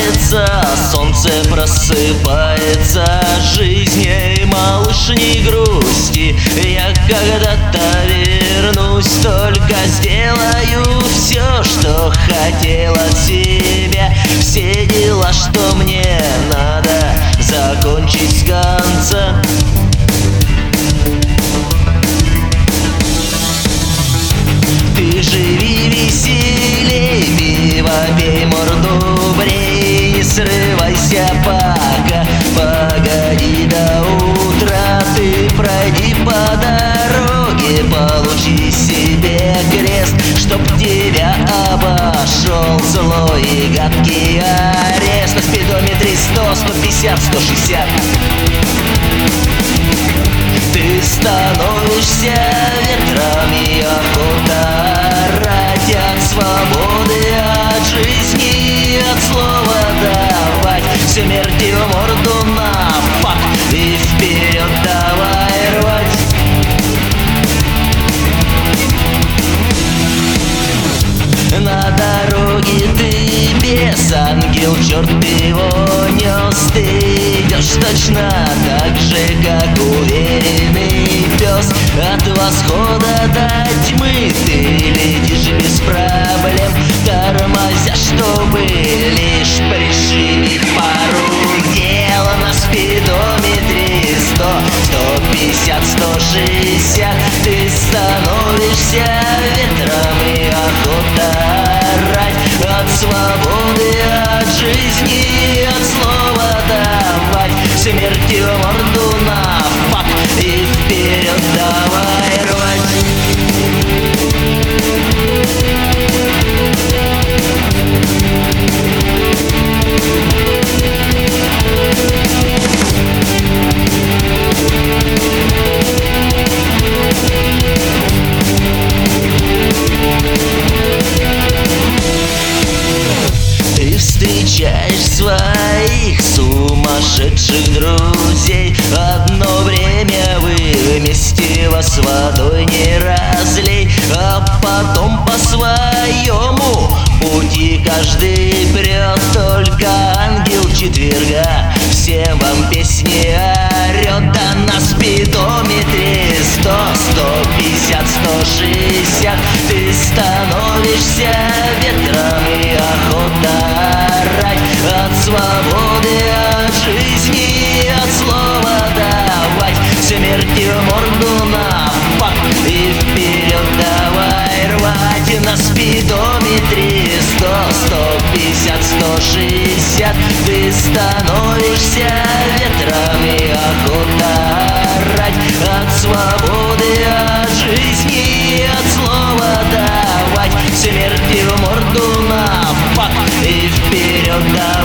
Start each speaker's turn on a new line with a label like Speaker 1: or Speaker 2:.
Speaker 1: улыбается, солнце просыпается, жизнь, малыш, не грусти, я когда-то вернусь, только сделаю все, что хотел от себя, все дела, что мне надо закончить с конца. Ты живи веселей, пиво пей, морду брей, не срывайся пока, погоди до утра. Ты пройди по дороге, получи себе крест, чтоб тебя обошел злой и гадкий арест. На спидометре 100, 150, 160 ты становишься ветром, и охота орать от свободы, от жизни, от слова давать смерти в морду на фак и вперед давай рвать. На дороге ты без ангел, черт его нес, ты идешь точно так же, как уверенный пес. От восхода до тьмы ты летишь без проблем, тормозя, чтобы лишь пришибить пару дел. На спидометре 100, 150, 160 ты становишься ветром, и охота орать от свободы, от жизни, от слова давать смерти в морду на фак и вперед давай рвать. Встречаешь своих сумасшедших друзей, одно время вы вместе, вас водой не разлей, а потом по своему пути каждый прет, только ангел четверга всем вам песни орет. Да на спидометре 100, 150, 160 ты становишься ветром, и охота орать от свободы, от жизни, от слова давать смерти в морду на фак и вперед давай рвать. На спидометре 100, 150, 160 ты становишься ветром, и охота орать от свободы, от жизни, от слова давать смерти в морду на фак и вперед давай.